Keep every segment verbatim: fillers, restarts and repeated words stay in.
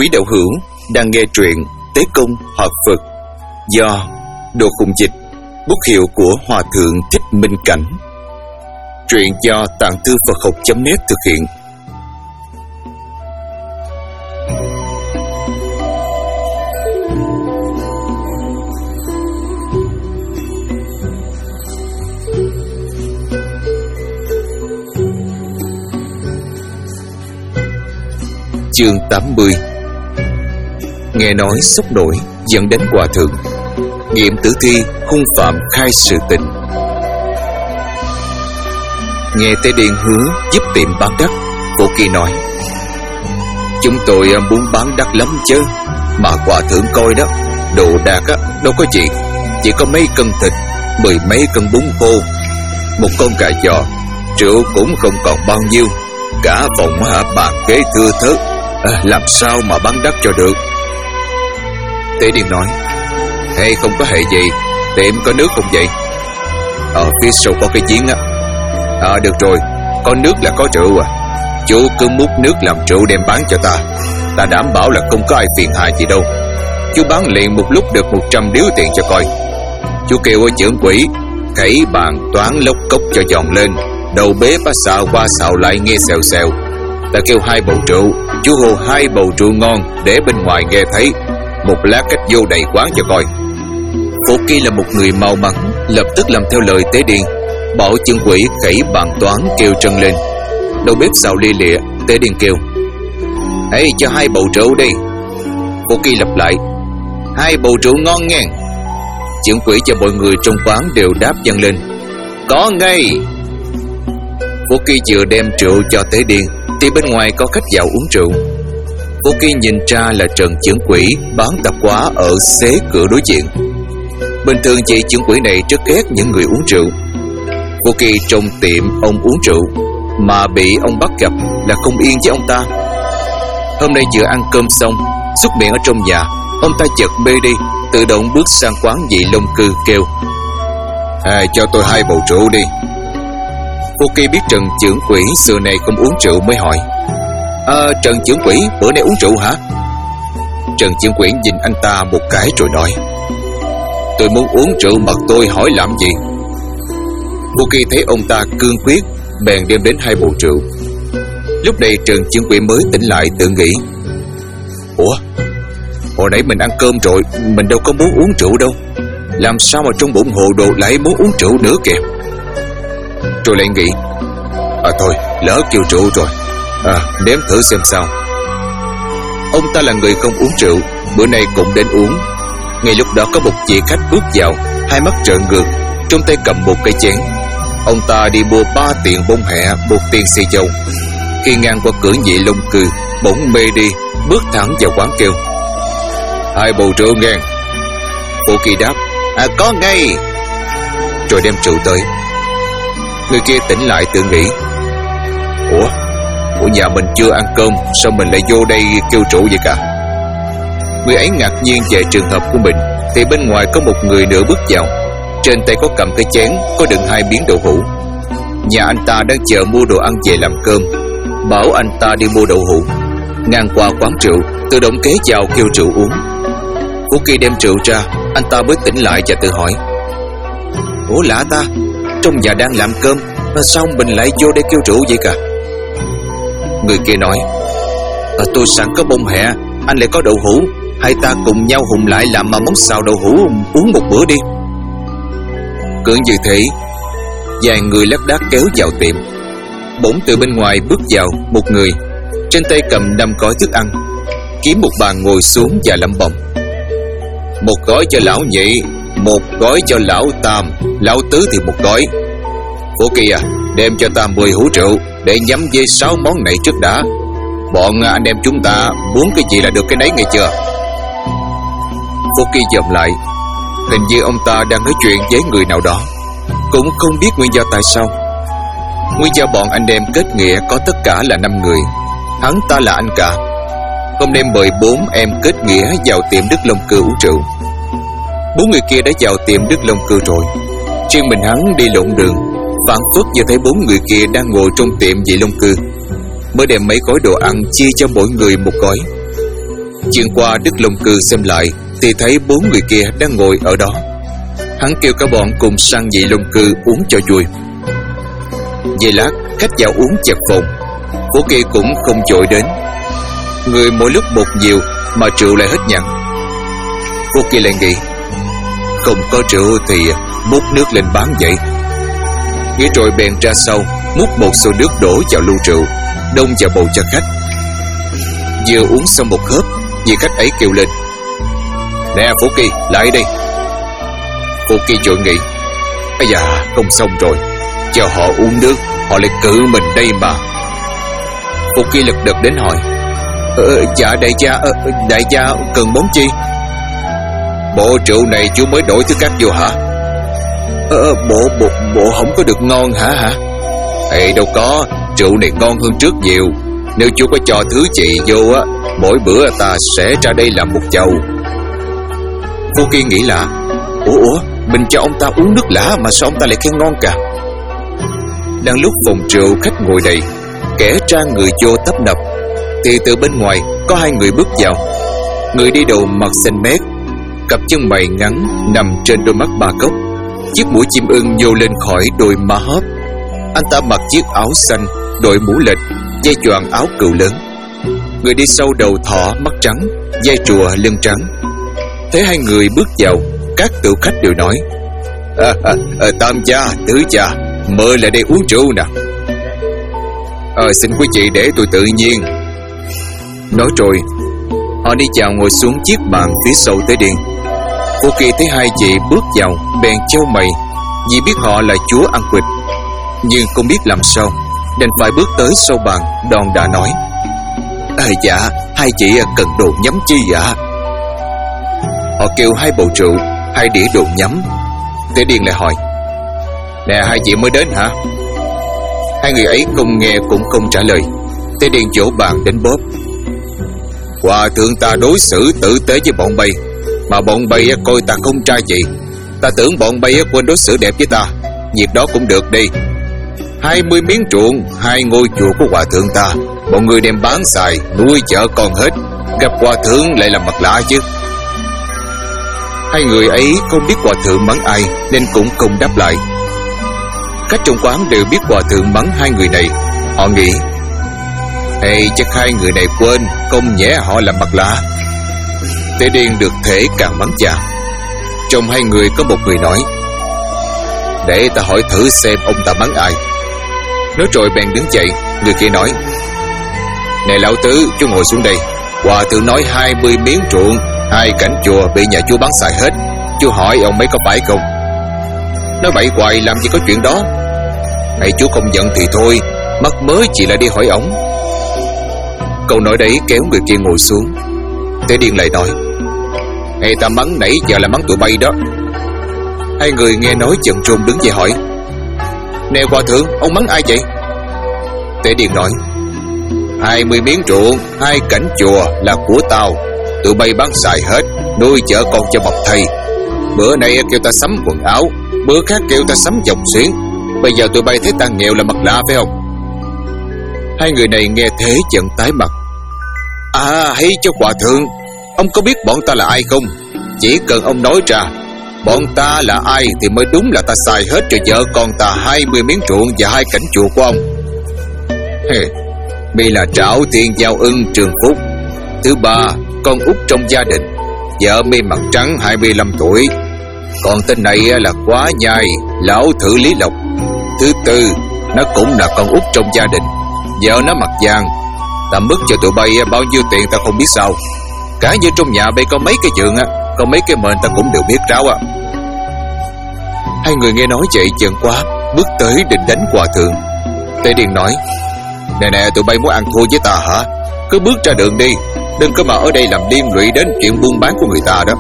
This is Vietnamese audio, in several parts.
Quý đạo hữu đang nghe truyện Tế Công Hòa Phật do Đồ Khùng Dịch, bút hiệu của Hòa Thượng Thích Minh Cảnh. Truyện do Tạng Thư Phật Học chấm net thực hiện. Chương tám mươi. Nghe nói sốc nổi dẫn đến hòa thượng, nghiệm tử thi hung phạm khai sự tình. Nghe Tế Điền hứa giúp tiệm bán đất, Phổ Kỳ nói: chúng tôi muốn bán đất lắm chứ, mà hòa thượng coi đó, đồ đạc á đâu có gì, chỉ có mấy cân thịt, mười mấy cân bún khô, một con gà giò, rượu cũng không còn bao nhiêu, cả phòng hả bàn ghế thưa thớt, à, làm sao mà bán đất cho được. Tế Điền nói: hay không có hề gì, tiệm có nước không vậy? Ở phía sau có cái giếng á. À được rồi, có nước là có rượu à. Chú cứ múc nước làm rượu đem bán cho ta, ta đảm bảo là không có ai phiền hà gì đâu. Chú bán liền một lúc được một trăm điếu tiền cho coi. Chú kêu ở trưởng quỹ khẩy bàn toán lốc cốc cho giòn lên, đầu bếp á xào qua xào lại nghe xèo xèo. Ta kêu hai bầu rượu, chú hô hai bầu rượu ngon để bên ngoài nghe thấy, một lát cách vô đầy quán cho coi. Phổ Kỳ là một người mau mắn, lập tức làm theo lời Tế Điền, bảo trưởng quỹ khẩy bàn toán kêu trân lên. Đầu bếp xào lia lịa, Tế Điền kêu: hãy cho hai bầu rượu đi. Phổ Kỳ lặp lại: hai bầu rượu ngon nghe. Trưởng quỹ cho mọi người trong quán đều đáp vang lên: có ngay. Phổ Kỳ vừa đem rượu cho Tế Điền thì bên ngoài có khách vào uống rượu. Phổ Kỳ nhìn ra là Trần trưởng quỹ bán tạp hóa ở xế cửa đối diện. Bình thường chị trưởng quỹ này rất ghét những người uống rượu. Phổ Kỳ trong tiệm ông uống rượu mà bị ông bắt gặp là không yên với ông ta. Hôm nay vừa ăn cơm xong, xúc miệng ở trong nhà, ông ta chợt mê đi, tự động bước sang quán vị Long Cư kêu: à, cho tôi hai bầu rượu đi. Phổ Kỳ biết Trần trưởng quỹ xưa này không uống rượu mới hỏi: à, Trần trưởng quỹ bữa nay uống rượu hả? Trần trưởng quỹ nhìn anh ta một cái rồi nói: tôi muốn uống rượu mà tôi hỏi làm gì? Phổ Kỳ thấy ông ta cương quyết, bèn đem đến hai bầu rượu. Lúc này Trần trưởng quỹ mới tỉnh lại, tự nghĩ: ủa, hồi nãy mình ăn cơm rồi, mình đâu có muốn uống rượu đâu, làm sao mà trong bụng hồ đồ lại muốn uống rượu nữa kìa. Rồi lại nghĩ: à thôi, lỡ kêu rượu rồi, à, nếm thử xem sao. Ông ta là người không uống rượu, bữa nay cũng đến uống. Ngay lúc đó có một vị khách bước vào, hai mắt trợn ngược, trong tay cầm một cái chén. Ông ta đi mua ba tiền bông hẹ, một tiền xì dầu. Khi ngang qua cửa nhị Long Cư, bỗng mê đi, bước thẳng vào quán kêu: hai bầu rượu nghe. Phổ Kỳ đáp: à có ngay. Rồi đem rượu tới. Người kia tỉnh lại tự nghĩ: ủa, của nhà mình chưa ăn cơm, sao mình lại vô đây kêu rượu vậy cả? Người ấy ngạc nhiên về trường hợp của mình thì bên ngoài có một người nữa bước vào. Trên tay có cầm cái chén có đựng hai miếng đậu hũ. Nhà anh ta đang chờ mua đồ ăn về làm cơm, bảo anh ta đi mua đậu hũ. Ngang qua quán rượu, tự động kế vào kêu rượu uống. Phổ Kỳ đem rượu ra, anh ta mới tỉnh lại và tự hỏi: ủa lạ ta, trong nhà đang làm cơm mà sao mình lại vô đây kêu rượu vậy cả? Người kia nói: à, tôi sẵn có bông hẹ, anh lại có đậu hũ, hai ta cùng nhau hùng lại làm mà món xào đậu hũ uống một bữa đi. Cứ như thế, vài người lác đác kéo vào tiệm. Bỗng từ bên ngoài bước vào một người, trên tay cầm năm gói thức ăn, kiếm một bàn ngồi xuống và lẩm bẩm: một gói cho lão nhị, một gói cho lão tam, lão tứ thì một gói. Phổ Kỳ à, đem cho ta mười hũ rượu để nhắm với sáu món này trước đã. Bọn anh em chúng ta muốn cái gì là được cái đấy, nghe chưa? Phổ Kỳ dòm lại, hình như ông ta đang nói chuyện với người nào đó, cũng không biết nguyên do tại sao. Nguyên do bọn anh em kết nghĩa có tất cả là năm người, hắn ta là anh cả. Hôm nay mời bốn em kết nghĩa vào tiệm Đức Long Cư uống rượu. Bốn người kia đã vào tiệm Đức Long Cư rồi, riêng mình hắn đi lộn đường, phảng phất như thấy bốn người kia đang ngồi trong tiệm Vị Long Cư, mới đem mấy gói đồ ăn chia cho mỗi người một gói. Chuyện qua Đức Long Cư xem lại thì thấy bốn người kia đang ngồi ở đó. Hắn kêu cả bọn cùng sang Nhị Long Cư uống cho vui. Về lát khách vào uống chật phòng, Phổ Kỳ cũng không vội đến. Người mỗi lúc một nhiều mà rượu lại hết nhặn. Phổ Kỳ lại nghĩ, không có rượu thì múc nước lên bán vậy. Nghĩ rồi bèn ra sau múc một xô nước đổ vào lu rượu, đông vào bầu cho khách. Vừa uống xong một hớp, vị khách ấy kêu lên, nè Phổ Kỳ, lại đây. Phổ Kỳ vội nghĩ, ây da, không xong rồi, cho họ uống nước, họ lại cự mình đây mà. Phổ Kỳ lật đật đến hỏi, ờ, dạ đại gia, ờ, đại gia cần món chi? Bộ rượu này chú mới đổi thứ cát vô hả? Ờ, bộ, bộ, bộ không có được ngon hả hả? Ê, đâu có, rượu này ngon hơn trước nhiều. Nếu chú có cho thứ chị vô á, mỗi bữa ta sẽ ra đây làm một chầu. Phổ Kỳ nghĩ lạ, Ủa, ủa, mình cho ông ta uống nước lã mà sao ông ta lại khen ngon cả? Đang lúc phòng rượu khách ngồi đầy, kẻ ra người vô tấp nập, thì từ bên ngoài có hai người bước vào. Người đi đầu mặt xanh mét, cặp chân mày ngắn nằm trên đôi mắt ba cốc, chiếc mũi chim ưng nhô lên khỏi đôi má hóp. Anh ta mặc chiếc áo xanh, đội mũ lệch, dây choàng áo cừu lớn. Người đi sau đầu thỏ mắt trắng, dây trùa lưng trắng. Thấy hai người bước vào, các tiểu khách đều nói, à, à, à, tam cha, tứ cha, mời lại đây uống rượu nè. Ờ, xin quý chị để tôi tự nhiên. Nói rồi, họ đi vào ngồi xuống chiếc bàn phía sau Tế Điện. Phổ Kỳ thấy hai chị bước vào, bèn chau mày, vì biết họ là chúa ăn quỵt, nhưng không biết làm sao, đành phải bước tới sau bàn, đòn đã nói, à, dạ, hai chị cần đồ nhắm chi ạ? À? Họ kêu hai bầu rượu, hai đĩa đồ nhắm. Tế Điền lại hỏi, nè hai chị mới đến hả? Hai người ấy không nghe cũng không trả lời. Tế Điền vỗ bàn đến bóp, hòa thượng ta đối xử tử tế với bọn bay, mà bọn bay coi ta không trai gì. Ta tưởng bọn bay quên đối xử đẹp với ta, việc đó cũng được đi. Hai mươi miếng ruộng, hai ngôi chùa của hòa thượng ta, bọn người đem bán xài, nuôi vợ con hết, gặp hòa thượng lại làm mặt lạ chứ. Hai người ấy không biết hòa thượng mắng ai nên cũng không đáp lại. Khách trong quán đều biết hòa thượng mắng hai người này. Họ nghĩ, hey, chắc hai người này quên, không nhẽ họ làm mặt lạ. Tế Điền được thể càng mắng chà. Trong hai người có một người nói, để ta hỏi thử xem ông ta mắng ai. Nói rồi bèn đứng dậy. Người kia nói, này lão tứ, chú ngồi xuống đây. Hòa thượng nói hai mươi miếng ruộng, hai cảnh chùa bị nhà chúa bán xài hết. Chú hỏi ông mấy có phải không? Nói bậy hoài làm gì có chuyện đó. Này chú không giận thì thôi, mắc mới chỉ là đi hỏi ổng. Câu nói đấy kéo người kia ngồi xuống. Tế Điền lại nói, hay ta mắng nãy giờ là mắng tụi bay đó. Hai người nghe nói giận run đứng dậy hỏi, nè hòa thượng, ông mắng ai vậy? Tế Điền nói, hai mươi miếng ruộng, hai cảnh chùa là của tao. Tụi bay bán xài hết, nuôi vợ con cho bọc thầy. Bữa nay kêu ta sắm quần áo, bữa khác kêu ta sắm vòng xuyến. Bây giờ tụi bay thấy ta nghèo là mặt lạ phải không? Hai người này nghe thế giận tái mặt. À, hay cho hòa thượng, ông có biết bọn ta là ai không? Chỉ cần ông nói ra bọn ta là ai thì mới đúng là ta xài hết cho vợ con ta hai mươi miếng ruộng và hai cảnh chùa của ông. Hey, mi là Trảo Thiên Giao Ưng Trường Phúc, thứ ba con út trong gia đình. Vợ mi mặt trắng hai mươi lăm tuổi. Còn tên này là Quá Nhai, lão thử Lý Lộc. Thứ tư, nó cũng là con út trong gia đình. Vợ nó mặt vàng. Ta mất cho tụi bay bao nhiêu tiền ta không biết sao. Cả như trong nhà bay có mấy cái giường á, có mấy cái mền ta cũng đều biết ráo à. Hai người nghe nói vậy giận quá, bước tới định đánh hòa thượng. Tế Điền nói, nè nè, tụi bay muốn ăn thua với ta hả? Cứ bước ra đường đi, đừng có mà ở đây làm liên lụy đến chuyện buôn bán của người ta đó.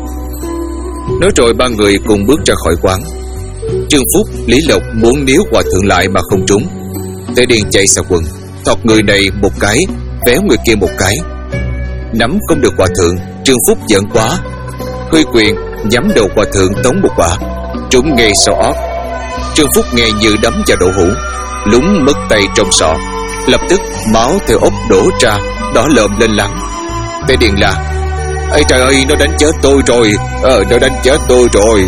Nói rồi ba người cùng bước ra khỏi quán. Trương Phúc, Lý Lộc muốn níu hòa thượng lại mà không trúng. Tế Điền chạy xà quần, thọt người này một cái, véo người kia một cái. Nắm không được hòa thượng, Trương Phúc giận quá, huy quyền nhắm đầu hòa thượng tống một quả, trúng ngay sau ót. Trương Phúc nghe như đấm vào đậu hũ, lúng mất tay trong sọ. Lập tức máu theo ốc đổ ra, đỏ lợm lên lắng. Tề Điền la: Ây trời ơi, nó đánh chết tôi rồi. Ờ, nó đánh chết tôi rồi.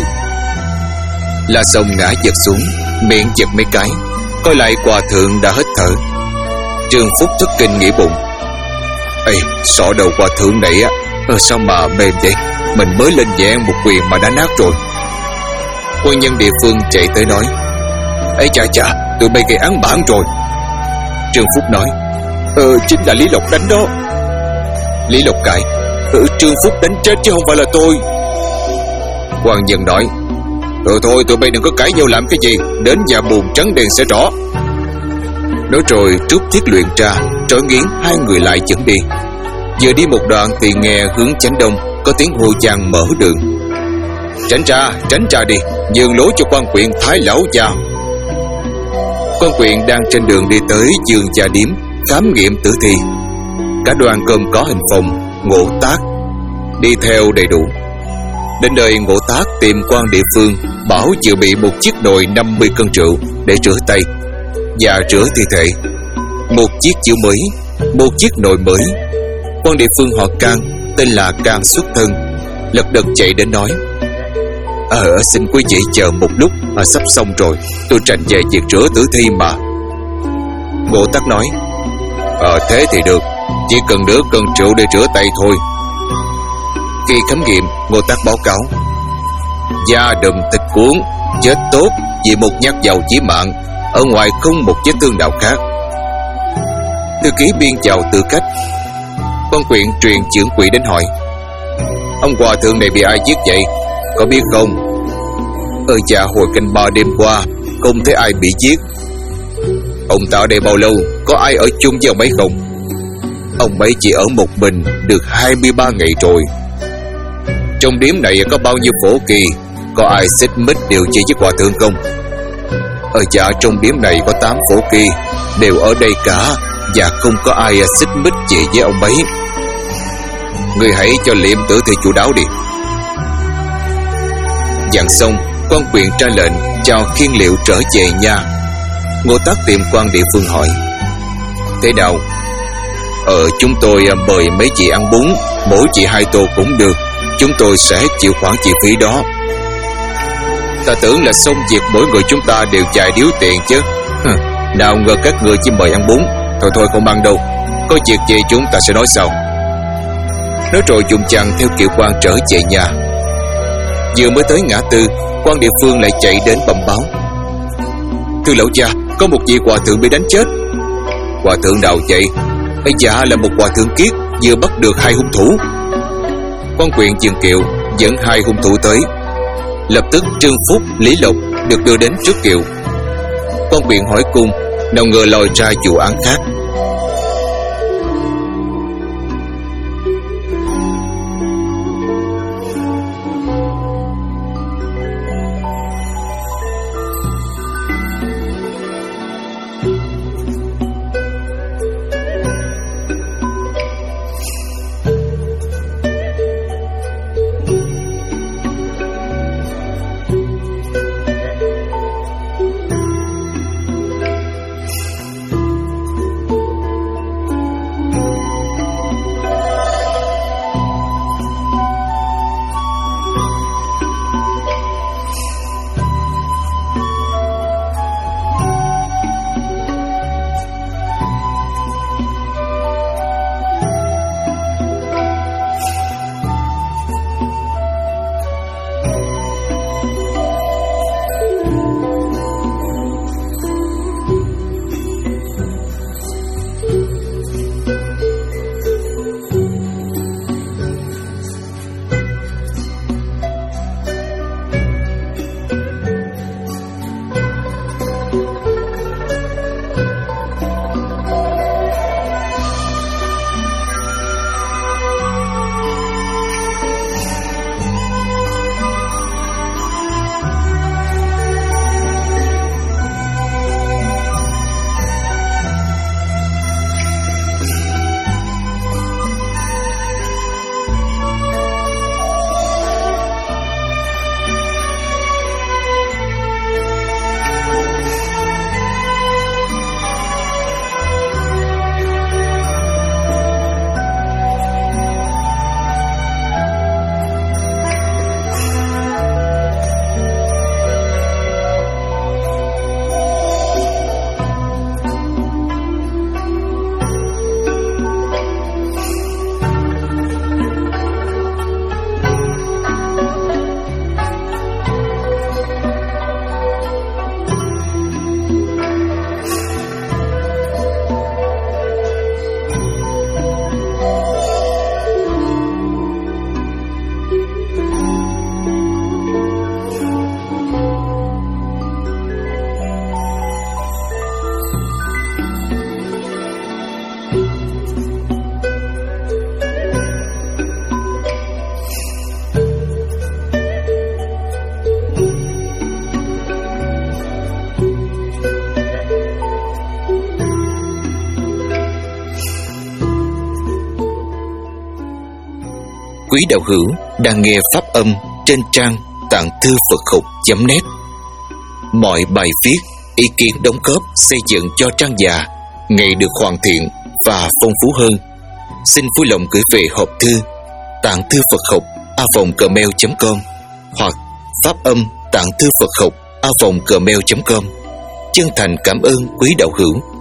La Sông ngã giật xuống, miệng giật mấy cái, coi lại hòa thượng đã hết thở. Trương Phúc thất kinh nghĩ bụng: Ây, sọ đầu hòa thượng này á, ờ, sao mà mềm vậy? Mình mới lên dạng một quyền mà đã nát rồi. Quân nhân địa phương chạy tới nói: Ây chà chà, tụi bay gây án bản rồi. Trương Phúc nói: Ờ, chính là Lý Lộc đánh đó. Lý Lộc cãi: Ừ, Trương Phúc đánh chết chứ không phải là tôi. Quan nhân nói: Ừ thôi, tụi bay đừng có cãi nhau làm cái gì, đến nhà buồn trắng đèn sẽ rõ. Nói rồi rút thiết luyện ra, trói nghiến hai người lại dẫn đi. Vừa đi một đoạn thì nghe hướng chánh đông có tiếng hô vang mở đường: Tránh ra, tránh ra đi, nhường lối cho quan quyện Thái lão già. Quan quyện đang trên đường đi tới giường trà điếm khám nghiệm tử thi. Cả đoàn gồm có Hình Phong, Ngộ Tác đi theo đầy đủ. Đến nơi Ngộ Tác tìm quan địa phương bảo vừa bị một chiếc nồi năm mươi cân rượu để rửa tay và rửa thi thể, một chiếc chiếu mới, một chiếc nồi mới. Quan địa phương họ Can, tên là Can Xuất Thân, lật đật chạy đến nói: Ờ, xin quý vị chờ một lúc, à, sắp xong rồi, tôi tranh về việc rửa tử thi mà. Ngộ Tác nói: Ờ, thế thì được, chỉ cần nửa cân rượu để rửa tay thôi. Khi khám nghiệm, Ngộ Tác báo cáo: Da đùm thịt cuốn, chết tốt vì một nhát dầu chí mạng, ở ngoài không một vết thương nào khác. Thư ký biên chào tư cách. Quan quyện truyền trưởng quỹ đến hỏi: Ông hòa thượng này bị ai giết vậy, có biết không? Ơ dạ, hồi canh ba đêm qua không thấy ai bị giết. Ông ta ở đây bao lâu, có ai ở chung với ông ấy không? Ông ấy chỉ ở một mình được hai mươi ba ngày rồi. Trong điếm này có bao nhiêu phổ kỳ, có ai xích mích điều chi với hòa thượng không? Ở dạ, trong điếm này có tám phổ kỳ, đều ở đây cả, và không có ai xích mích gì với ông ấy. Người hãy cho liệm tử thi chu đáo đi. Dặn xong, quan quyện ra lệnh cho khiên liệu trở về nhà. Ngộ Tác tìm quan địa phương hỏi: Thế nào? Ờ, chúng tôi mời mấy chị ăn bún, mỗi chị hai tô cũng được, chúng tôi sẽ chịu khoản chi phí đó. Ta tưởng là xong việc mỗi người chúng ta đều chạy điếu tiền chứ. Hừ, nào ngờ các người chỉ mời ăn bún. Thôi thôi, không ăn đâu, có việc gì chúng ta sẽ nói sau. Nói rồi dùng chằng theo kiểu quan trở về nhà. Vừa mới tới ngã tư, quan địa phương lại chạy đến bẩm báo: Thưa lão gia, có một vị hòa thượng bị đánh chết. Hòa thượng nào vậy? Ấy dạ, là một hòa thượng kiết vừa bắt được hai hung thủ. Quan quyện dừng kiệu dẫn hai hung thủ tới. Lập tức Trương Phúc, Lý Lộc được đưa đến trước kiệu. Quan quyện hỏi cung, nào ngờ lòi ra vụ án khác. quý đạo hữu đang nghe pháp âm trên trang tạng thư Phật học chấm net. Mọi bài viết, ý kiến đóng góp xây dựng cho trang già ngày được hoàn thiện và phong phú hơn, xin vui lòng gửi về hộp thư tạng thư Phật học a vòng gmail chấm com hoặc pháp âm tạng thư Phật học a vòng gmail chấm com. Chân thành cảm ơn quý đạo hữu